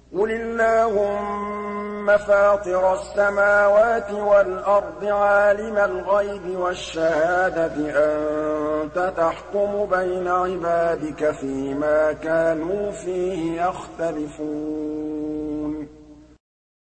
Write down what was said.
قُلِ اللَّهُمَّ فَاطِرَ السَّمَاوَاتِ وَالْأَرْضِ عَالِمَ الْغَيْبِ وَالشَّهَادَةِ أَنتَ تَحْكُمُ بَيْنَ عِبَادِكَ فِيمَا كَانُوا فِيهِ يَخْتَلِفُونَ